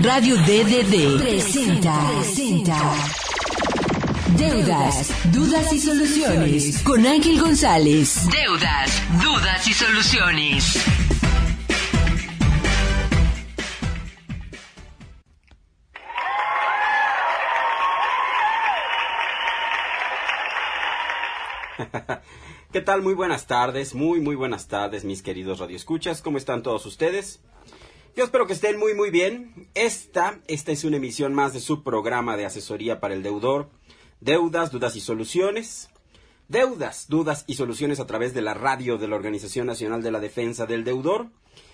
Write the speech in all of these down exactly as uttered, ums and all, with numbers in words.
Radio D D D presenta, presenta Deudas, Dudas y Soluciones con Ángel González. Deudas, Dudas y Soluciones. ¿Qué tal? Muy buenas tardes, muy muy buenas tardes, mis queridos radioescuchas. ¿Cómo están todos ustedes? Yo espero que estén muy muy bien. Esta, esta es una emisión más de su programa de asesoría para el deudor. Deudas, Dudas y Soluciones. Deudas, Dudas y Soluciones a través de la radio de la Organización Nacional de la Defensa del Deudor.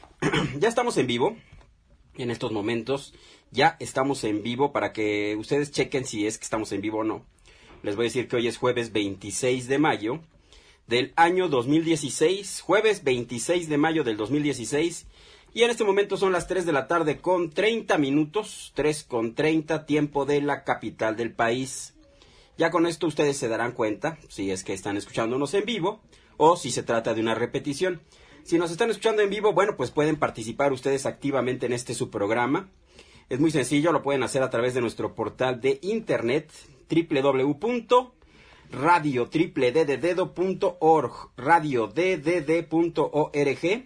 Ya estamos en vivo en estos momentos. Ya estamos en vivo para que ustedes chequen si es que estamos en vivo o no. Les voy a decir que hoy es jueves veintiséis de mayo del año dos mil dieciséis. Jueves veintiséis de mayo del dos mil dieciséis. Y en este momento son las tres de la tarde con treinta minutos. tres con treinta, tiempo de la capital del país. Ya con esto ustedes se darán cuenta si es que están escuchándonos en vivo o si se trata de una repetición. Si nos están escuchando en vivo, bueno, pues pueden participar ustedes activamente en este su programa. Es muy sencillo, lo pueden hacer a través de nuestro portal de internet doble u doble u doble u punto radio d d d punto org, radio d d d punto org,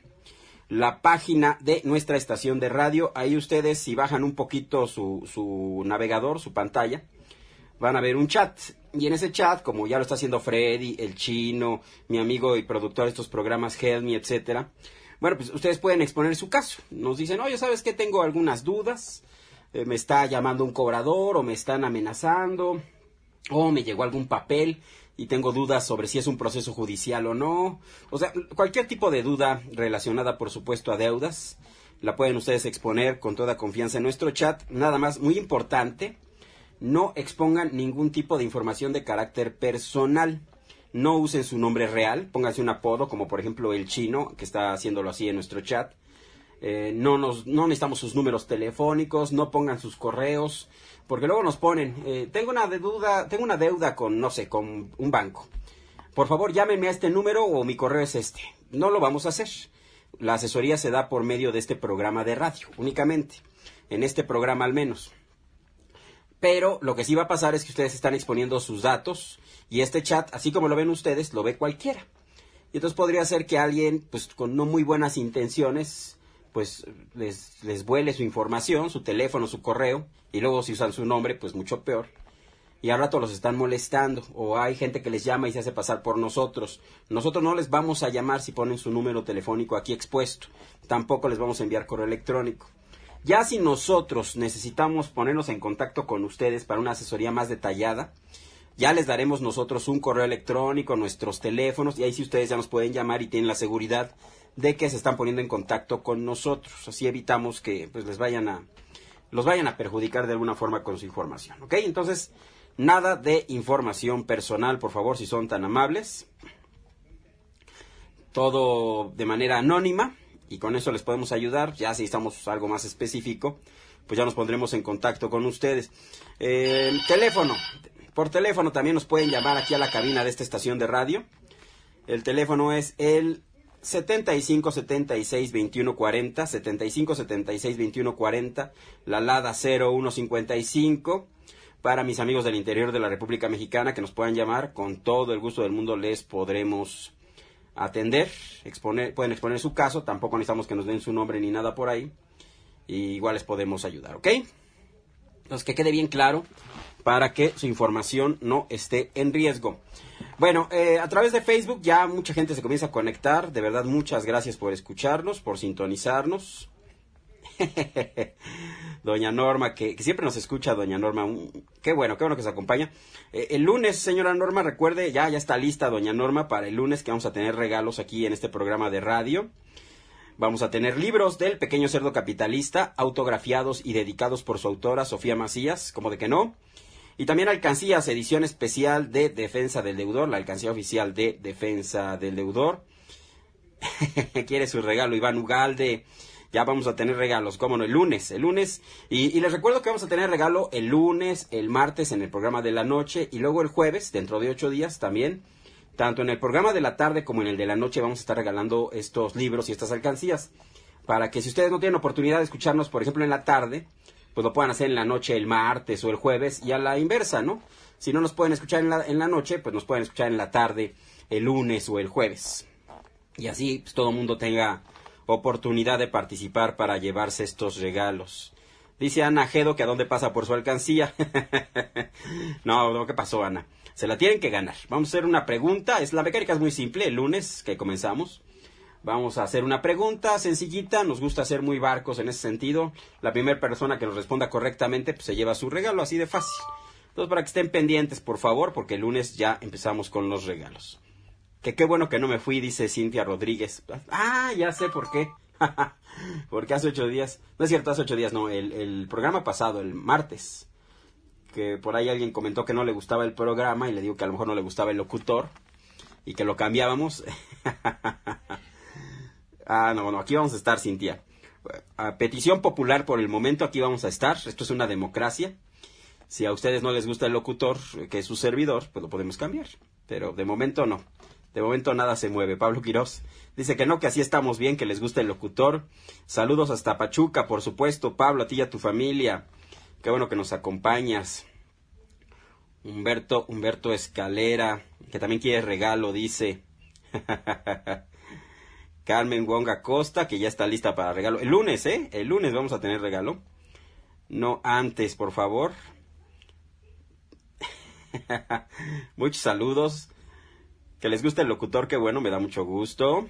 la página de nuestra estación de radio. Ahí ustedes, si bajan un poquito su, su navegador, su pantalla, van a ver un chat. Y en ese chat, como ya lo está haciendo Freddy, el Chino, mi amigo y productor de estos programas, Helmi, etcétera, bueno, pues ustedes pueden exponer su caso. Nos dicen, oye, ¿sabes qué? Tengo algunas dudas. Eh, me está llamando un cobrador o me están amenazando, o me llegó algún papel y tengo dudas sobre si es un proceso judicial o no. O sea, cualquier tipo de duda relacionada, por supuesto, a deudas, la pueden ustedes exponer con toda confianza en nuestro chat. Nada más, muy importante, no expongan ningún tipo de información de carácter personal. No usen su nombre real, pónganse un apodo, como por ejemplo el Chino, que está haciéndolo así en nuestro chat. Eh, no, nos, no necesitamos sus números telefónicos, no pongan sus correos, porque luego nos ponen, eh, tengo una deuda, tengo una deuda con, no sé, con un banco. Por favor, llámenme a este número o mi correo es este. No lo vamos a hacer. La asesoría se da por medio de este programa de radio, únicamente. En este programa al menos. Pero lo que sí va a pasar es que ustedes están exponiendo sus datos y este chat, así como lo ven ustedes, lo ve cualquiera. Y entonces podría ser que alguien, pues con no muy buenas intenciones, pues les, les vuele su información, su teléfono, su correo, y luego si usan su nombre, pues mucho peor. Y al rato los están molestando, o hay gente que les llama y se hace pasar por nosotros. Nosotros no les vamos a llamar si ponen su número telefónico aquí expuesto. Tampoco les vamos a enviar correo electrónico. Ya si nosotros necesitamos ponernos en contacto con ustedes para una asesoría más detallada, ya les daremos nosotros un correo electrónico, nuestros teléfonos, y ahí sí ustedes ya nos pueden llamar y tienen la seguridad de que se están poniendo en contacto con nosotros. Así evitamos que pues les vayan a los vayan a perjudicar de alguna forma con su información, ¿ok? Entonces, nada de información personal, por favor, si son tan amables. Todo de manera anónima, y con eso les podemos ayudar. Ya si estamos algo más específico, pues ya nos pondremos en contacto con ustedes. Eh, teléfono, por teléfono también nos pueden llamar aquí a la cabina de esta estación de radio. El teléfono es el setenta y cinco setenta y seis veintiuno cuarenta, setenta y cinco setenta y seis veintiuno cuarenta, la LADA cero uno cincuenta y cinco. Para mis amigos del interior de la República Mexicana que nos puedan llamar, con todo el gusto del mundo les podremos atender, exponer, pueden exponer su caso, tampoco necesitamos que nos den su nombre ni nada por ahí, y igual les podemos ayudar, ¿ok? Entonces que quede bien claro para que su información no esté en riesgo. Bueno, eh, a través de Facebook ya mucha gente se comienza a conectar. De verdad, muchas gracias por escucharnos, por sintonizarnos. Doña Norma, que, que siempre nos escucha, doña Norma. Un, qué bueno, qué bueno que se acompaña. Eh, el lunes, señora Norma, recuerde, ya, ya está lista doña Norma para el lunes, que vamos a tener regalos aquí en este programa de radio. Vamos a tener libros del Pequeño Cerdo Capitalista, autografiados y dedicados por su autora, Sofía Macías, como de que no. Y también alcancías, edición especial de Defensa del Deudor, la alcancía oficial de Defensa del Deudor. Quiere su regalo, Iván Ugalde. Ya vamos a tener regalos, cómo no, el lunes, el lunes. Y, y les recuerdo que vamos a tener regalo el lunes, el martes en el programa de la noche y luego el jueves, dentro de ocho días también. Tanto en el programa de la tarde como en el de la noche vamos a estar regalando estos libros y estas alcancías. Para que si ustedes no tienen oportunidad de escucharnos, por ejemplo, en la tarde, pues lo puedan hacer en la noche el martes o el jueves, y a la inversa, ¿no? Si no nos pueden escuchar en la, en la noche, pues nos pueden escuchar en la tarde, el lunes o el jueves. Y así pues, todo el mundo tenga oportunidad de participar para llevarse estos regalos. Dice Ana Gedo que a dónde pasa por su alcancía. no, no, ¿qué pasó, Ana? Se la tienen que ganar. Vamos a hacer una pregunta. Es, la mecánica es muy simple, el lunes que comenzamos. Vamos a hacer una pregunta sencillita. Nos gusta ser muy barcos en ese sentido. La primera persona que nos responda correctamente pues se lleva su regalo, así de fácil. Entonces, para que estén pendientes, por favor, porque el lunes ya empezamos con los regalos. Que qué bueno que no me fui, dice Cintia Rodríguez. Ah, ya sé por qué. Porque hace ocho días, no es cierto, hace ocho días, no, el, el programa pasado, el martes, que por ahí alguien comentó que no le gustaba el programa y le digo que a lo mejor no le gustaba el locutor y que lo cambiábamos. Ah, no, no, aquí vamos a estar, Cintia. A petición popular por el momento, aquí vamos a estar. Esto es una democracia. Si a ustedes no les gusta el locutor, que es su servidor, pues lo podemos cambiar. Pero de momento no. De momento nada se mueve. Pablo Quirós dice que no, que así estamos bien, que les gusta el locutor. Saludos hasta Pachuca, por supuesto. Pablo, a ti y a tu familia. Qué bueno que nos acompañas. Humberto, Humberto Escalera, que también quiere regalo, dice. Carmen Wonga Costa, que ya está lista para regalo. El lunes, ¿eh? El lunes vamos a tener regalo. No antes, por favor. Muchos saludos. Que les guste el locutor, qué bueno, me da mucho gusto.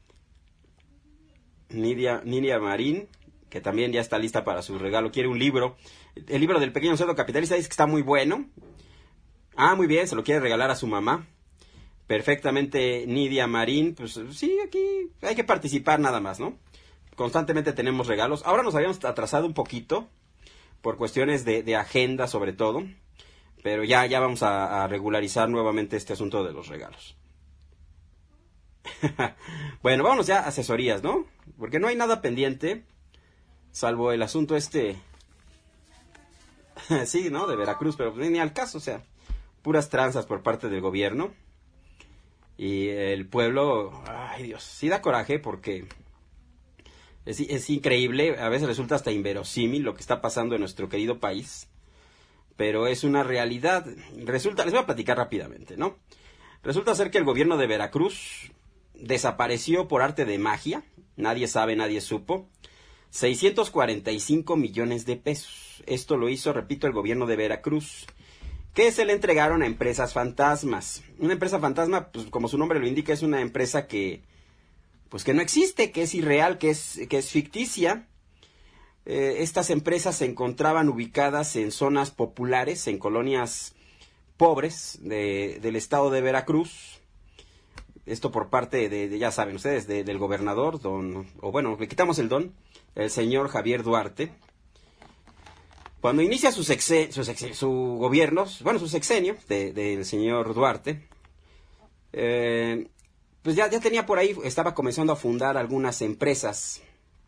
Nidia, Nidia Marín, que también ya está lista para su regalo, quiere un libro. El libro del Pequeño Cerdo Capitalista dice que está muy bueno. Ah, muy bien, se lo quiere regalar a su mamá. Perfectamente, Nidia Marín, pues sí, aquí hay que participar nada más, ¿no? Constantemente tenemos regalos. Ahora nos habíamos atrasado un poquito, por cuestiones de, de agenda sobre todo. Pero ya, ya vamos a, a regularizar nuevamente este asunto de los regalos. Bueno, vámonos ya a asesorías, ¿no? Porque no hay nada pendiente, salvo el asunto este... sí, ¿no? De Veracruz, pero ni al caso, o sea, puras tranzas por parte del gobierno. Y el pueblo, ay Dios, sí da coraje porque es, es increíble, a veces resulta hasta inverosímil lo que está pasando en nuestro querido país. Pero es una realidad. Resulta, les voy a platicar rápidamente, ¿no? Resulta ser que el gobierno de Veracruz desapareció por arte de magia, nadie sabe, nadie supo, seiscientos cuarenta y cinco millones de pesos. Esto lo hizo, repito, el gobierno de Veracruz, que se le entregaron a empresas fantasmas. Una empresa fantasma, pues como su nombre lo indica, es una empresa que, pues que no existe, que es irreal, que es, que es ficticia. Eh, estas empresas se encontraban ubicadas en zonas populares, en colonias pobres de, del estado de Veracruz. Esto por parte de, de ya saben ustedes, de, del gobernador, don, o bueno, le quitamos el don, el señor Javier Duarte. Cuando inicia su, sexe, su, sexe, su gobierno, bueno, su sexenio del de, señor Duarte, eh, pues ya, ya tenía por ahí, estaba comenzando a fundar algunas empresas,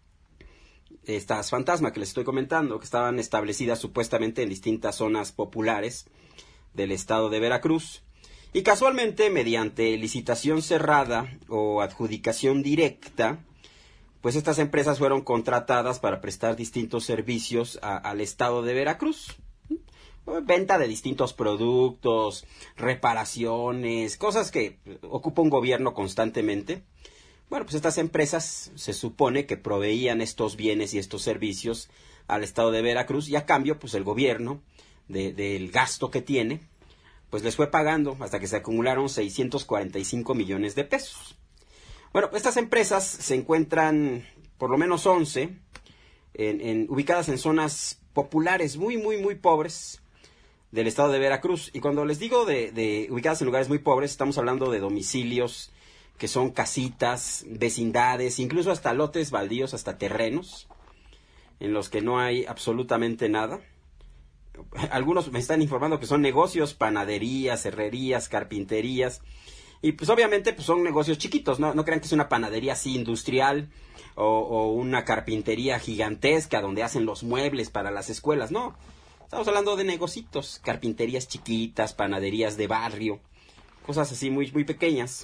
estas fantasmas que les estoy comentando, que estaban establecidas supuestamente en distintas zonas populares del estado de Veracruz. Y casualmente, mediante licitación cerrada o adjudicación directa, pues estas empresas fueron contratadas para prestar distintos servicios a, al estado de Veracruz. Venta de distintos productos, reparaciones, cosas que ocupa un gobierno constantemente. Bueno, pues estas empresas se supone que proveían estos bienes y estos servicios al estado de Veracruz y a cambio, pues el gobierno, de, del gasto que tiene, pues les fue pagando hasta que se acumularon seiscientos cuarenta y cinco millones de pesos. Bueno, estas empresas se encuentran, por lo menos once, en, en, ubicadas en zonas populares muy, muy, muy pobres del estado de Veracruz. Y cuando les digo de, de ubicadas en lugares muy pobres, estamos hablando de domicilios que son casitas, vecindades, incluso hasta lotes baldíos, hasta terrenos, en los que no hay absolutamente nada. Algunos me están informando que son negocios, panaderías, herrerías, carpinterías, y pues obviamente pues son negocios chiquitos, no, no crean que es una panadería así industrial o, o una carpintería gigantesca donde hacen los muebles para las escuelas, no. Estamos hablando de negocitos, carpinterías chiquitas, panaderías de barrio, cosas así muy, muy pequeñas.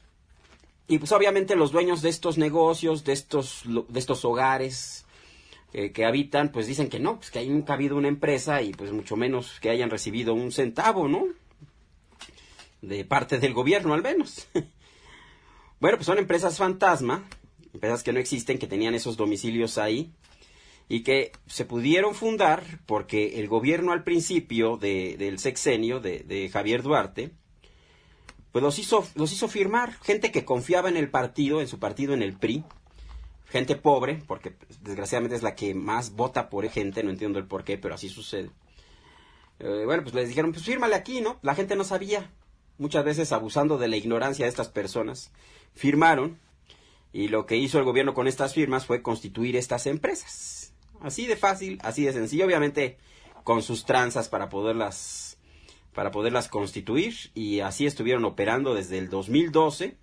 Y pues obviamente los dueños de estos negocios, de estos, de estos hogares, eh, que habitan, pues dicen que no, pues que ahí nunca ha habido una empresa y pues mucho menos que hayan recibido un centavo, ¿no? De parte del gobierno, al menos. Bueno, pues son empresas fantasma, empresas que no existen, que tenían esos domicilios ahí y que se pudieron fundar porque el gobierno al principio de, del sexenio de, de Javier Duarte, pues los hizo, los hizo firmar, gente que confiaba en el partido, en su partido, en el P R I, gente pobre, porque pues, desgraciadamente es la que más vota por gente, no entiendo el por qué, pero así sucede. Eh, bueno, pues les dijeron, pues fírmale aquí, ¿no? La gente no sabía, muchas veces abusando de la ignorancia de estas personas, firmaron, y lo que hizo el gobierno con estas firmas fue constituir estas empresas. Así de fácil, así de sencillo, obviamente con sus tranzas para poderlas, para poderlas constituir, y así estuvieron operando desde el dos mil doce.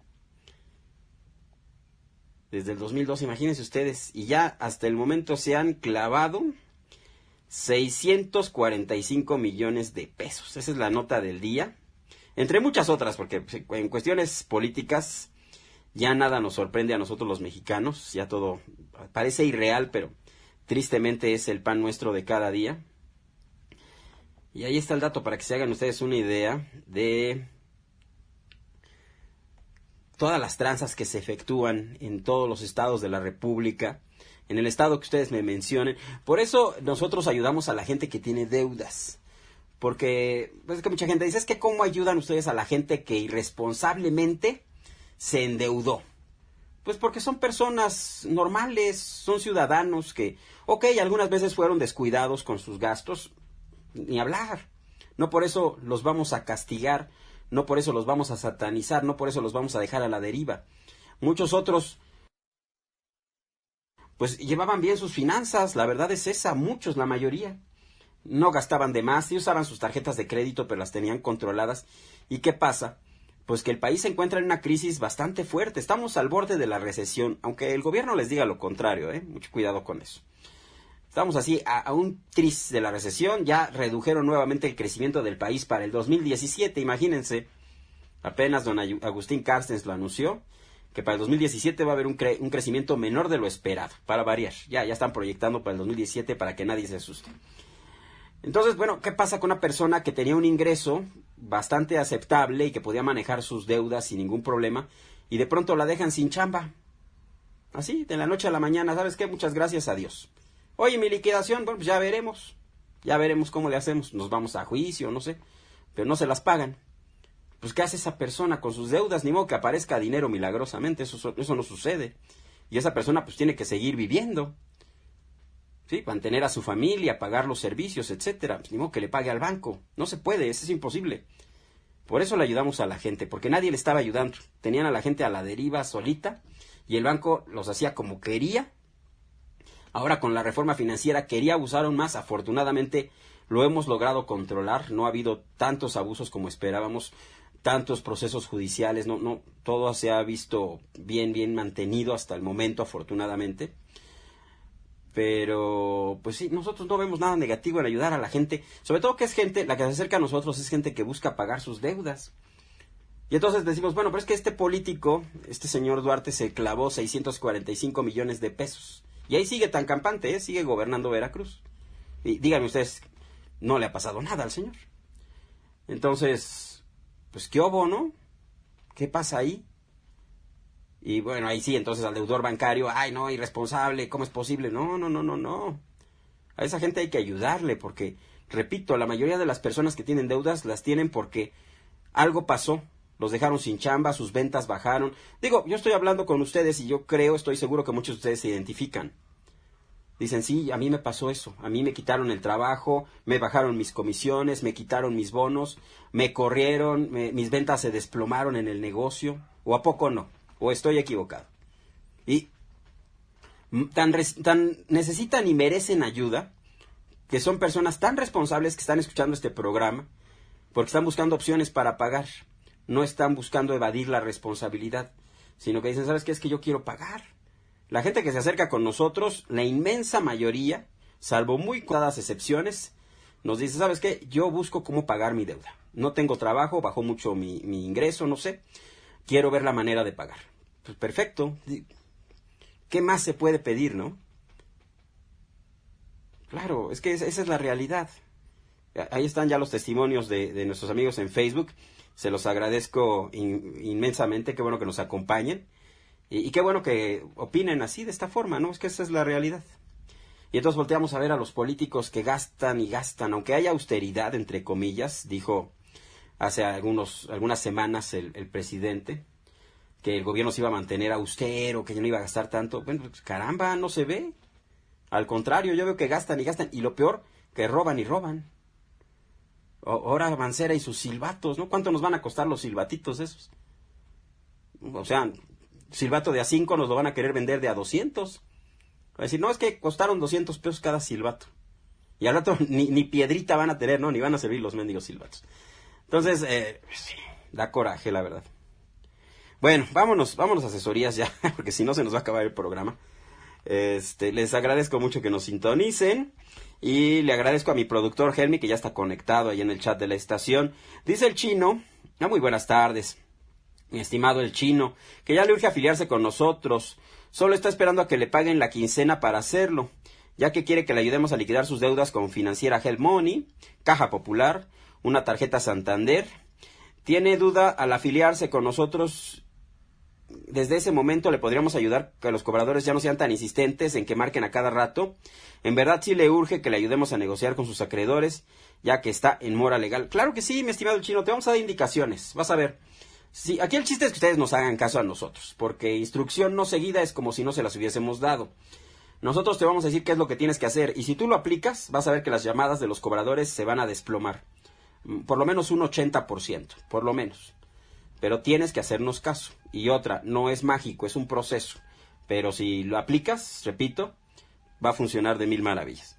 Desde el dos mil doce, imagínense ustedes, y ya hasta el momento se han clavado seiscientos cuarenta y cinco millones de pesos. Esa es la nota del día, entre muchas otras, porque en cuestiones políticas ya nada nos sorprende a nosotros los mexicanos, ya todo parece irreal, pero tristemente es el pan nuestro de cada día. Y ahí está el dato para que se hagan ustedes una idea de todas las tranzas que se efectúan en todos los estados de la República, en el estado que ustedes me mencionen. Por eso nosotros ayudamos a la gente que tiene deudas. Porque pues es que mucha gente dice, es que ¿cómo ayudan ustedes a la gente que irresponsablemente se endeudó? Pues porque son personas normales, son ciudadanos que, ok, algunas veces fueron descuidados con sus gastos, ni hablar. No por eso los vamos a castigar, no por eso los vamos a satanizar, no por eso los vamos a dejar a la deriva. Muchos otros, pues llevaban bien sus finanzas, la verdad es esa, muchos, la mayoría. No gastaban de más, sí usaban sus tarjetas de crédito, pero las tenían controladas. ¿Y qué pasa? Pues que el país se encuentra en una crisis bastante fuerte. Estamos al borde de la recesión, aunque el gobierno les diga lo contrario, ¿eh? Mucho cuidado con eso. Estamos así a, a un tris de la recesión. Ya redujeron nuevamente el crecimiento del país para el dos mil diecisiete. Imagínense, apenas don Agustín Carstens lo anunció, que para el dos mil diecisiete va a haber un, cre un crecimiento menor de lo esperado, para variar. Ya, ya están proyectando para el dos mil diecisiete para que nadie se asuste. Entonces, bueno, ¿qué pasa con una persona que tenía un ingreso bastante aceptable y que podía manejar sus deudas sin ningún problema y de pronto la dejan sin chamba? Así, de la noche a la mañana, ¿sabes qué? Muchas gracias a Dios. Oye, mi liquidación, bueno, pues ya veremos. Ya veremos cómo le hacemos. Nos vamos a juicio, no sé. Pero no se las pagan. Pues, ¿qué hace esa persona con sus deudas? Ni modo que aparezca dinero milagrosamente. Eso, eso no sucede. Y esa persona, pues, tiene que seguir viviendo. ¿Sí? Mantener a su familia, pagar los servicios, etcétera. Pues, ni modo que le pague al banco. No se puede, eso es imposible. Por eso le ayudamos a la gente, porque nadie le estaba ayudando. Tenían a la gente a la deriva solita y el banco los hacía como quería. Ahora con la reforma financiera quería abusar aún más. Afortunadamente lo hemos logrado controlar. No ha habido tantos abusos como esperábamos, tantos procesos judiciales. No, no, todo se ha visto bien, bien mantenido hasta el momento, afortunadamente. Pero, pues sí, nosotros no vemos nada negativo en ayudar a la gente. Sobre todo que es gente, la que se acerca a nosotros es gente que busca pagar sus deudas. Y entonces decimos, bueno, pero es que este político, este señor Duarte, se clavó seiscientos cuarenta y cinco millones de pesos. Y ahí sigue tan campante, ¿eh? Sigue gobernando Veracruz. Y díganme ustedes, no le ha pasado nada al señor. Entonces, pues qué obo, ¿no? ¿Qué pasa ahí? Y bueno, ahí sí, entonces al deudor bancario, ay, no, irresponsable, ¿cómo es posible? No, no, no, no, no. A esa gente hay que ayudarle porque, repito, la mayoría de las personas que tienen deudas las tienen porque algo pasó. Los dejaron sin chamba, sus ventas bajaron. Digo, yo estoy hablando con ustedes y yo creo, estoy seguro que muchos de ustedes se identifican. Dicen, sí, a mí me pasó eso. A mí me quitaron el trabajo, me bajaron mis comisiones, me quitaron mis bonos, me corrieron, me, mis ventas se desplomaron en el negocio. ¿O a poco no? ¿O estoy equivocado? Y tan, tan necesitan y merecen ayuda, que son personas tan responsables que están escuchando este programa, porque están buscando opciones para pagar. No están buscando evadir la responsabilidad, sino que dicen, ¿sabes qué? Es que yo quiero pagar. La gente que se acerca con nosotros, la inmensa mayoría, salvo muy contadas excepciones, nos dice, ¿sabes qué? Yo busco cómo pagar mi deuda. No tengo trabajo, bajó mucho mi, mi ingreso, no sé. Quiero ver la manera de pagar. Pues perfecto. ¿Qué más se puede pedir, no? Claro, es que esa es la realidad. Ahí están ya los testimonios de, de nuestros amigos en Facebook. Se los agradezco in, inmensamente. Qué bueno que nos acompañen. Y, y qué bueno que opinen así, de esta forma, ¿no? Es que esa es la realidad. Y entonces volteamos a ver a los políticos que gastan y gastan. Aunque haya austeridad, entre comillas, dijo hace algunos, algunas semanas el, el presidente, que el gobierno se iba a mantener austero, que ya no iba a gastar tanto. Bueno, pues, caramba, no se ve. Al contrario, yo veo que gastan y gastan. Y lo peor, que roban y roban. O, ahora Mancera y sus silbatos, ¿no? ¿Cuánto nos van a costar los silbatitos esos? O sea, silbato de a cinco nos lo van a querer vender de a doscientos. Va a decir, no, es que costaron doscientos pesos cada silbato. Y al rato ni, ni piedrita van a tener, ¿no? Ni van a servir los mendigos silbatos. Entonces, eh, sí, da coraje, la verdad. Bueno, vámonos, vámonos a asesorías ya, porque si no se nos va a acabar el programa. Este, les agradezco mucho que nos sintonicen. Y le agradezco a mi productor Helmi, que ya está conectado ahí en el chat de la estación. Dice el Chino, ah, muy buenas tardes, mi estimado el Chino, que ya le urge afiliarse con nosotros. Solo está esperando a que le paguen la quincena para hacerlo, ya que quiere que le ayudemos a liquidar sus deudas con Financiera Help Money, Caja Popular, una tarjeta Santander. Tiene duda al afiliarse con nosotros. Desde ese momento le podríamos ayudar que los cobradores ya no sean tan insistentes en que marquen a cada rato. En verdad sí le urge que le ayudemos a negociar con sus acreedores, ya que está en mora legal. Claro que sí, mi estimado el Chino, te vamos a dar indicaciones. Vas a ver. Sí, aquí el chiste es que ustedes nos hagan caso a nosotros, porque instrucción no seguida es como si no se las hubiésemos dado. Nosotros te vamos a decir qué es lo que tienes que hacer, y si tú lo aplicas, vas a ver que las llamadas de los cobradores se van a desplomar. Por lo menos un ochenta por ciento, por lo menos. Pero tienes que hacernos caso. Y otra, no es mágico, es un proceso. Pero si lo aplicas, repito, va a funcionar de mil maravillas.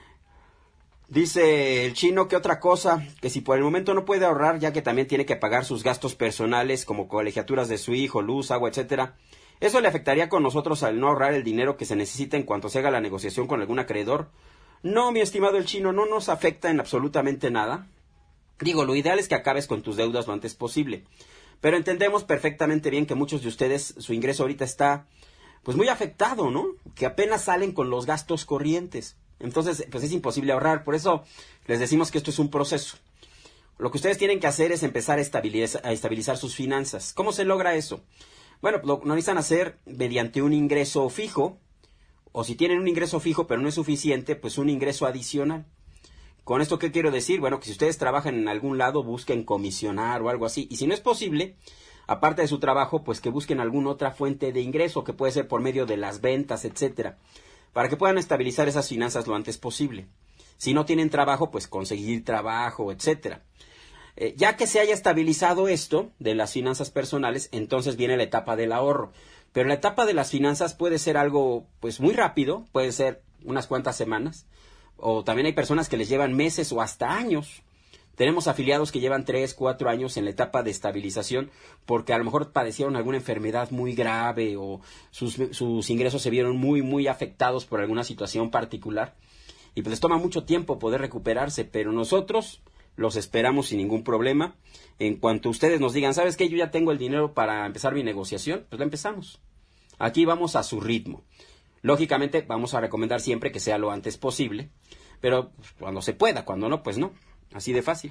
Dice el Chino que otra cosa, que si por el momento no puede ahorrar, ya que también tiene que pagar sus gastos personales, como colegiaturas de su hijo, luz, agua, etcétera, eso le afectaría con nosotros al no ahorrar el dinero que se necesita en cuanto se haga la negociación con algún acreedor. No, mi estimado el Chino, no nos afecta en absolutamente nada. Digo, lo ideal es que acabes con tus deudas lo antes posible. Pero entendemos perfectamente bien que muchos de ustedes, su ingreso ahorita está, pues, muy afectado, ¿no? Que apenas salen con los gastos corrientes. Entonces, pues, es imposible ahorrar. Por eso les decimos que esto es un proceso. Lo que ustedes tienen que hacer es empezar a estabilizar, a estabilizar sus finanzas. ¿Cómo se logra eso? Bueno, lo necesitan hacer mediante un ingreso fijo. O si tienen un ingreso fijo pero no es suficiente, pues un ingreso adicional. ¿Con esto qué quiero decir? Bueno, que si ustedes trabajan en algún lado, busquen comisionar o algo así. Y si no es posible, aparte de su trabajo, pues que busquen alguna otra fuente de ingreso, que puede ser por medio de las ventas, etcétera, para que puedan estabilizar esas finanzas lo antes posible. Si no tienen trabajo, pues conseguir trabajo, etcétera. Eh, ya que se haya estabilizado esto de las finanzas personales, entonces viene la etapa del ahorro. Pero la etapa de las finanzas puede ser algo, pues, muy rápido, puede ser unas cuantas semanas. O también hay personas que les llevan meses o hasta años. Tenemos afiliados que llevan tres, cuatro años en la etapa de estabilización porque a lo mejor padecieron alguna enfermedad muy grave o sus, sus ingresos se vieron muy, muy afectados por alguna situación particular. Y pues les toma mucho tiempo poder recuperarse, pero nosotros los esperamos sin ningún problema. En cuanto ustedes nos digan, ¿sabes qué? Yo ya tengo el dinero para empezar mi negociación, pues la empezamos. Aquí vamos a su ritmo. Lógicamente vamos a recomendar siempre que sea lo antes posible, pero cuando se pueda, cuando no, pues no. Así de fácil.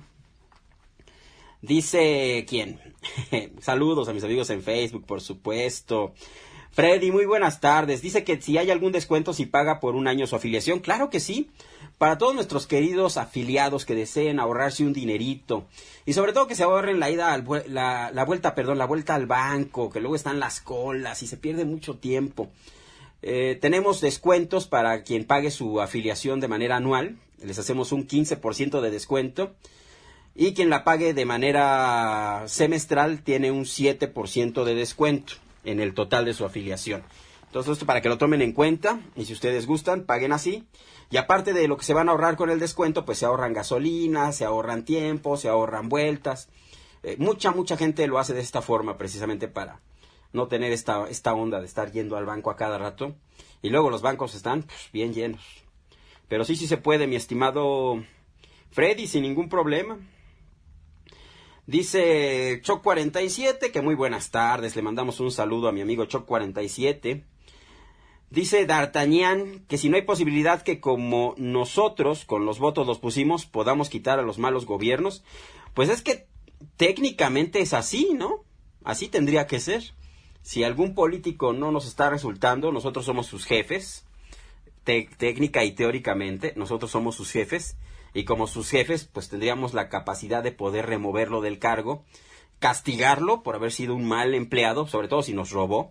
Dice, ¿quién? Saludos a mis amigos en Facebook, por supuesto. Freddy, muy buenas tardes. Dice que si hay algún descuento si paga por un año su afiliación. Claro que sí. Para todos nuestros queridos afiliados que deseen ahorrarse un dinerito. Y sobre todo que se ahorren la ida, al, la, la vuelta, perdón, la vuelta al banco, que luego están las colas y se pierde mucho tiempo. Eh, tenemos descuentos para quien pague su afiliación de manera anual. Les hacemos un quince por ciento de descuento. Y quien la pague de manera semestral tiene un siete por ciento de descuento en el total de su afiliación. Entonces, esto para que lo tomen en cuenta. Y si ustedes gustan, paguen así. Y aparte de lo que se van a ahorrar con el descuento, pues se ahorran gasolina, se ahorran tiempo, se ahorran vueltas. Eh, mucha, mucha gente lo hace de esta forma precisamente para no tener esta, esta onda de estar yendo al banco a cada rato. Y luego los bancos están, pues, bien llenos. Pero sí, sí se puede, mi estimado Freddy, sin ningún problema. Dice Choc cuarenta y siete, que muy buenas tardes. Le mandamos un saludo a mi amigo Choc cuarenta y siete. Dice D'Artagnan que si no hay posibilidad que como nosotros con los votos los pusimos podamos quitar a los malos gobiernos, pues es que técnicamente es así, ¿no? Así tendría que ser. Si algún político no nos está resultando, nosotros somos sus jefes, te- técnica y teóricamente, nosotros somos sus jefes, y como sus jefes, pues tendríamos la capacidad de poder removerlo del cargo, castigarlo por haber sido un mal empleado, sobre todo si nos robó,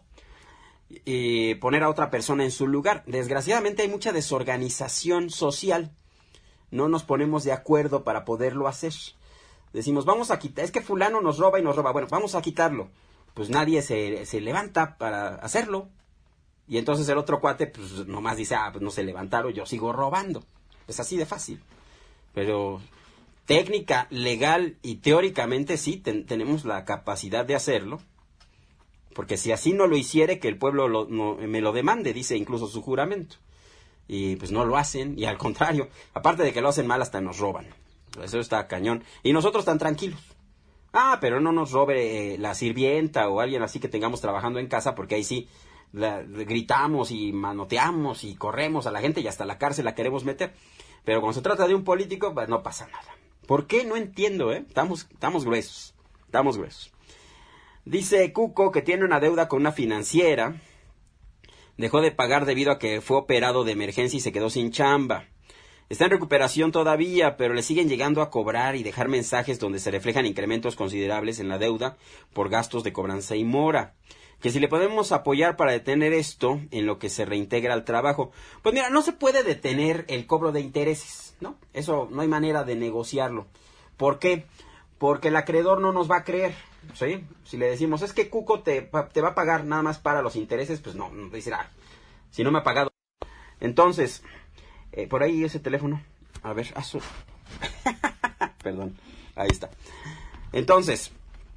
y poner a otra persona en su lugar. Desgraciadamente hay mucha desorganización social. No nos ponemos de acuerdo para poderlo hacer. Decimos, vamos a quitar, es que fulano nos roba y nos roba. Bueno, vamos a quitarlo. Pues nadie se, se levanta para hacerlo. Y entonces el otro cuate, pues nomás dice, ah, pues no se levantaron, yo sigo robando. Es así de fácil. Pero técnica, legal y teóricamente sí, ten, tenemos la capacidad de hacerlo. Porque si así no lo hiciere, que el pueblo lo, no, me lo demande, dice incluso su juramento. Y pues no lo hacen, y al contrario, aparte de que lo hacen mal, hasta nos roban. Eso está cañón. Y nosotros tan tranquilos. Ah, pero no nos robe eh, la sirvienta o alguien así que tengamos trabajando en casa, porque ahí sí la, gritamos y manoteamos y corremos a la gente y hasta la cárcel la queremos meter. Pero cuando se trata de un político, pues no pasa nada. ¿Por qué? No entiendo, ¿eh? Estamos, estamos gruesos. Estamos gruesos. Dice Cuco que tiene una deuda con una financiera. Dejó de pagar debido a que fue operado de emergencia y se quedó sin chamba. Está en recuperación todavía, pero le siguen llegando a cobrar y dejar mensajes donde se reflejan incrementos considerables en la deuda por gastos de cobranza y mora. Que si le podemos apoyar para detener esto en lo que se reintegra al trabajo. Pues mira, no se puede detener el cobro de intereses, ¿no? Eso no hay manera de negociarlo. ¿Por qué? Porque el acreedor no nos va a creer, ¿sí? Si le decimos, es que Cuco te, te va a pagar nada más para los intereses, pues no, no decir, ah, si no me ha pagado. Entonces, eh, por ahí ese teléfono, a ver, ah, su... perdón, ahí está. Entonces,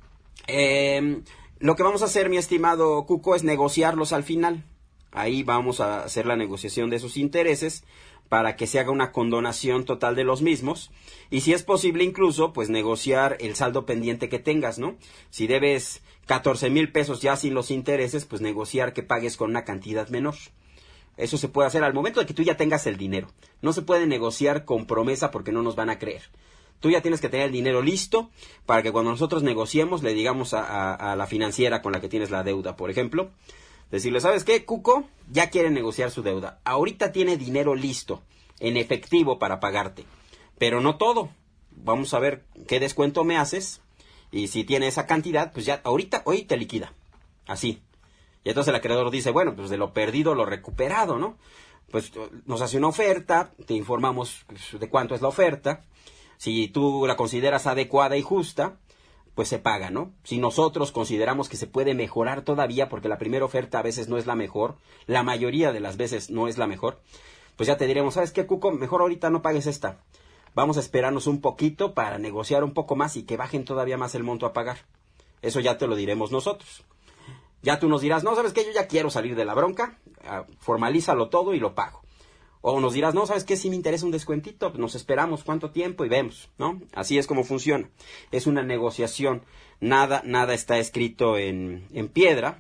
eh, lo que vamos a hacer, mi estimado Cuco, es negociarlos al final. Ahí vamos a hacer la negociación de sus intereses para que se haga una condonación total de los mismos. Y si es posible incluso, pues negociar el saldo pendiente que tengas, ¿no? Si debes catorce mil pesos ya sin los intereses, pues negociar que pagues con una cantidad menor. Eso se puede hacer al momento de que tú ya tengas el dinero. No se puede negociar con promesa porque no nos van a creer. Tú ya tienes que tener el dinero listo para que cuando nosotros negociemos le digamos a, a, a la financiera con la que tienes la deuda, por ejemplo, decirle, ¿sabes qué, Cuco? Ya quiere negociar su deuda. Ahorita tiene dinero listo, en efectivo para pagarte. Pero no todo. Vamos a ver qué descuento me haces. Y si tiene esa cantidad, pues ya ahorita, hoy te liquida. Así. Y entonces el acreedor dice, bueno, pues de lo perdido, lo recuperado, ¿no? Pues nos hace una oferta, te informamos de cuánto es la oferta. Si tú la consideras adecuada y justa, pues se paga, ¿no? Si nosotros consideramos que se puede mejorar todavía, porque la primera oferta a veces no es la mejor, la mayoría de las veces no es la mejor, pues ya te diremos, ¿sabes qué, Cuco? Mejor ahorita no pagues esta. Vamos a esperarnos un poquito para negociar un poco más y que bajen todavía más el monto a pagar. Eso ya te lo diremos nosotros. Ya tú nos dirás, no, ¿sabes qué? Yo ya quiero salir de la bronca, formalízalo todo y lo pago. O nos dirás, no, ¿sabes qué? Si me interesa un descuentito, nos esperamos cuánto tiempo y vemos, ¿no? Así es como funciona. Es una negociación. Nada, nada está escrito en, en piedra.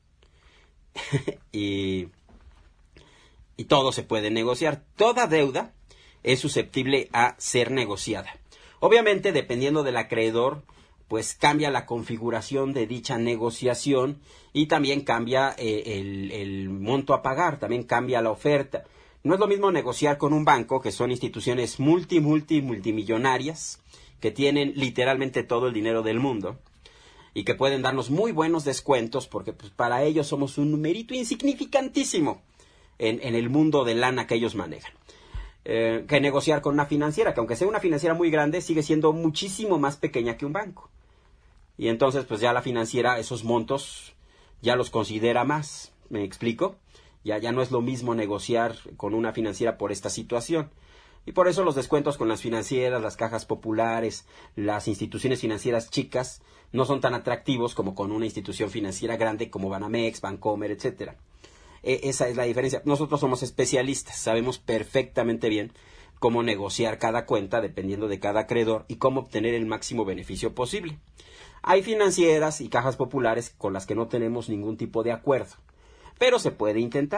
y, y todo se puede negociar. Toda deuda es susceptible a ser negociada. Obviamente, dependiendo del acreedor, pues cambia la configuración de dicha negociación y también cambia eh, el, el monto a pagar, también cambia la oferta. No es lo mismo negociar con un banco, que son instituciones multi, multi, multimillonarias, que tienen literalmente todo el dinero del mundo y que pueden darnos muy buenos descuentos porque pues, para ellos somos un numerito insignificantísimo en, en el mundo de lana que ellos manejan. Eh, que negociar con una financiera, que aunque sea una financiera muy grande, sigue siendo muchísimo más pequeña que un banco. Y entonces, pues ya la financiera, esos montos, ya los considera más. ¿Me explico? Ya, ya no es lo mismo negociar con una financiera por esta situación. Y por eso los descuentos con las financieras, las cajas populares, las instituciones financieras chicas, no son tan atractivos como con una institución financiera grande como Banamex, Bancomer, etcétera. E- esa es la diferencia. Nosotros somos especialistas, sabemos perfectamente bien cómo negociar cada cuenta dependiendo de cada acreedor y cómo obtener el máximo beneficio posible. Hay financieras y cajas populares con las que no tenemos ningún tipo de acuerdo, pero se puede intentar.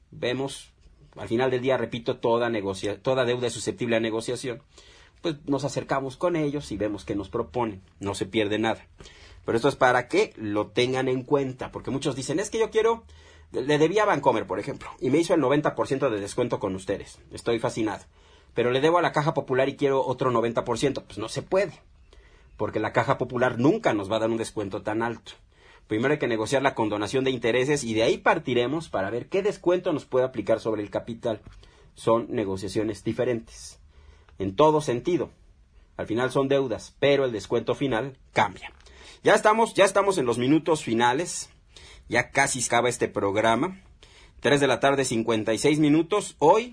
vemos, al final del día, repito, toda, negocia- toda deuda es susceptible a negociación, pues nos acercamos con ellos y vemos que nos proponen, no se pierde nada. Pero esto es para que lo tengan en cuenta, porque muchos dicen, es que yo quiero, le debía a Bancomer, por ejemplo, y me hizo el noventa por ciento de descuento con ustedes, estoy fascinado, pero le debo a la Caja Popular y quiero otro noventa por ciento, pues no se puede, porque la Caja Popular nunca nos va a dar un descuento tan alto. Primero hay que negociar la condonación de intereses y de ahí partiremos para ver qué descuento nos puede aplicar sobre el capital. Son negociaciones diferentes, en todo sentido. Al final son deudas, pero el descuento final cambia. Ya estamos, ya estamos en los minutos finales. Ya casi acaba este programa. tres de la tarde, cincuenta y seis minutos. Hoy,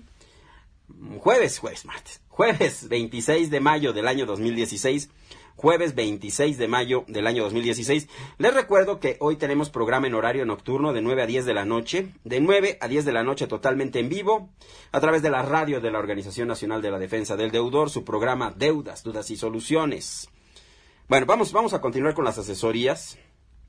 jueves, jueves, martes. Jueves veintiséis de mayo del año dos mil dieciséis. Jueves veintiséis de mayo del año dos mil dieciséis. Les recuerdo que hoy tenemos programa en horario nocturno de nueve a diez de la noche. De nueve a diez de la noche totalmente en vivo. A través de la radio de la Organización Nacional de la Defensa del Deudor. Su programa Deudas, Dudas y Soluciones. Bueno, vamos, vamos a continuar con las asesorías.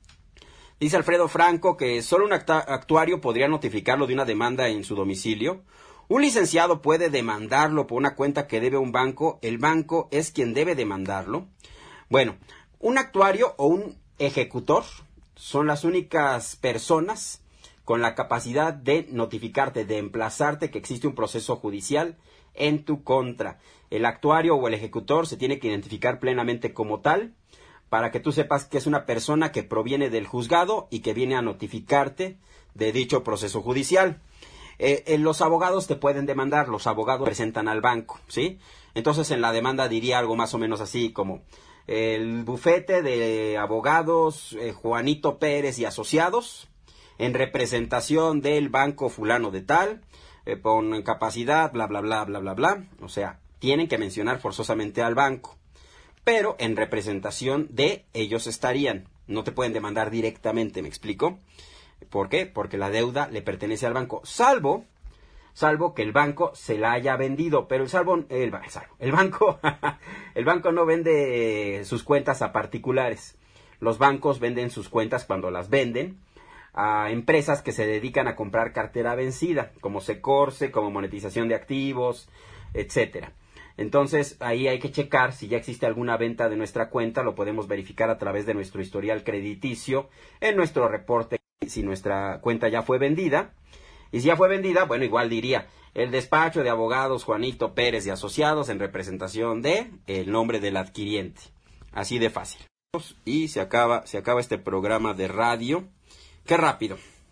Dice Alfredo Franco que solo un acta- actuario podría notificarlo de una demanda en su domicilio. Un licenciado puede demandarlo por una cuenta que debe a un banco. El banco es quien debe demandarlo. Bueno, un actuario o un ejecutor son las únicas personas con la capacidad de notificarte, de emplazarte que existe un proceso judicial en tu contra. El actuario o el ejecutor se tiene que identificar plenamente como tal, para que tú sepas que es una persona que proviene del juzgado y que viene a notificarte de dicho proceso judicial. Eh, eh, los abogados te pueden demandar, los abogados presentan al banco, ¿sí? Entonces en la demanda diría algo más o menos así como el bufete de abogados eh, Juanito Pérez y Asociados, en representación del banco fulano de tal, eh, con capacidad, bla, bla, bla, bla, bla, bla. O sea, tienen que mencionar forzosamente al banco, pero en representación de ellos estarían. No te pueden demandar directamente, ¿me explico? ¿Por qué? Porque la deuda le pertenece al banco, salvo, salvo que el banco se la haya vendido, pero el salvo, el, el, salvo, el banco, el banco no vende sus cuentas a particulares. Los bancos venden sus cuentas cuando las venden a empresas que se dedican a comprar cartera vencida, como Secorse, como monetización de activos, etcétera. Entonces, ahí hay que checar si ya existe alguna venta de nuestra cuenta, lo podemos verificar a través de nuestro historial crediticio, en nuestro reporte, si nuestra cuenta ya fue vendida. Y si ya fue vendida, bueno, igual diría, el despacho de abogados Juanito Pérez y Asociados en representación de el nombre del adquiriente. Así de fácil. Y se acaba, se acaba este programa de radio. ¡Qué rápido!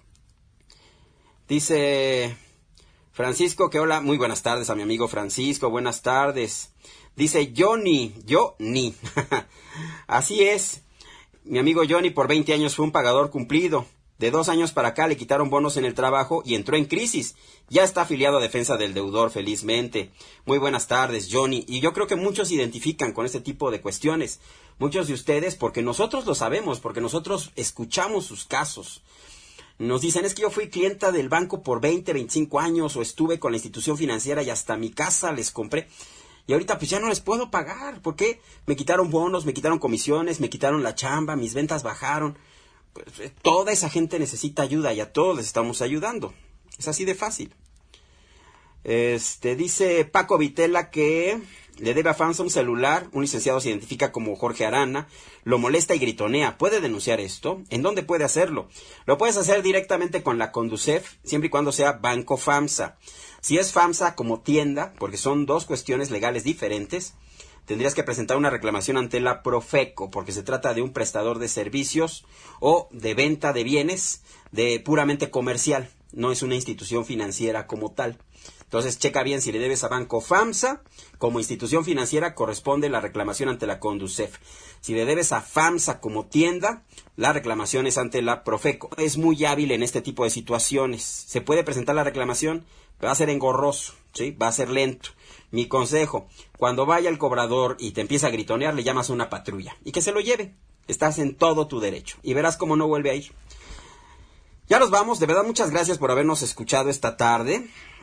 Dice Francisco que hola, muy buenas tardes a mi amigo Francisco, buenas tardes. Dice Johnny, Johnny. Así es, mi amigo Johnny por veinte años fue un pagador cumplido. De dos años para acá le quitaron bonos en el trabajo y entró en crisis. Ya está afiliado a Defensa del Deudor, felizmente. Muy buenas tardes, Johnny. Y yo creo que muchos se identifican con este tipo de cuestiones. Muchos de ustedes, porque nosotros lo sabemos, porque nosotros escuchamos sus casos. Nos dicen, es que yo fui clienta del banco por veinte, veinticinco años, o estuve con la institución financiera y hasta mi casa les compré. Y ahorita pues ya no les puedo pagar. ¿Por qué? Me quitaron bonos, me quitaron comisiones, me quitaron la chamba, mis ventas bajaron. Pues, toda esa gente necesita ayuda y a todos les estamos ayudando. Es así de fácil. Este, dice Paco Vitela que le debe a FAMSA un celular. Un licenciado se identifica como Jorge Arana. Lo molesta y gritonea. ¿Puede denunciar esto? ¿En dónde puede hacerlo? Lo puedes hacer directamente con la Conducef, siempre y cuando sea Banco FAMSA. Si es FAMSA como tienda, porque son dos cuestiones legales diferentes, tendrías que presentar una reclamación ante la Profeco, porque se trata de un prestador de servicios o de venta de bienes de puramente comercial. No es una institución financiera como tal. Entonces, checa bien si le debes a Banco FAMSA, como institución financiera corresponde la reclamación ante la Conducef. Si le debes a FAMSA como tienda, la reclamación es ante la Profeco. Es muy hábil en este tipo de situaciones. Se puede presentar la reclamación, pero va a ser engorroso, ¿sí? Va a ser lento. Mi consejo, cuando vaya el cobrador y te empieza a gritonear, le llamas a una patrulla y que se lo lleve. Estás en todo tu derecho y verás cómo no vuelve a ir. Ya nos vamos, de verdad muchas gracias por habernos escuchado esta tarde.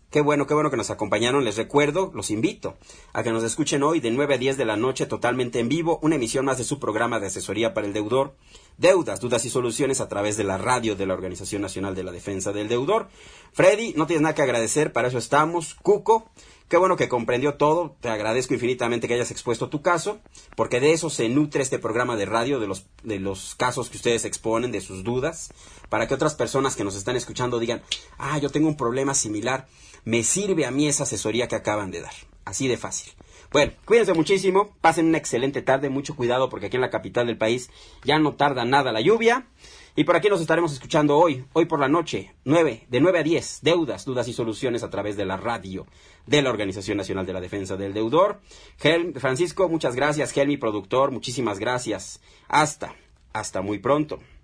Qué bueno, qué bueno que nos acompañaron. Les recuerdo, los invito a que nos escuchen hoy de nueve a diez de la noche totalmente en vivo, una emisión más de su programa de asesoría para el deudor, Deudas, Dudas y Soluciones, a través de la radio de la Organización Nacional de la Defensa del Deudor. Freddy, no tienes nada que agradecer, para eso estamos. Cuco, qué bueno que comprendió todo, te agradezco infinitamente que hayas expuesto tu caso, porque de eso se nutre este programa de radio, de los, de los casos que ustedes exponen, de sus dudas, para que otras personas que nos están escuchando digan, ah, yo tengo un problema similar, me sirve a mí esa asesoría que acaban de dar. Así de fácil. Bueno, cuídense muchísimo, pasen una excelente tarde, mucho cuidado porque aquí en la capital del país ya no tarda nada la lluvia. Y por aquí nos estaremos escuchando hoy, hoy por la noche, nueve, de nueve a diez, Deudas, Dudas y Soluciones a través de la radio de la Organización Nacional de la Defensa del Deudor. Gel, Francisco, muchas gracias. Gel, mi productor, muchísimas gracias. Hasta, hasta muy pronto.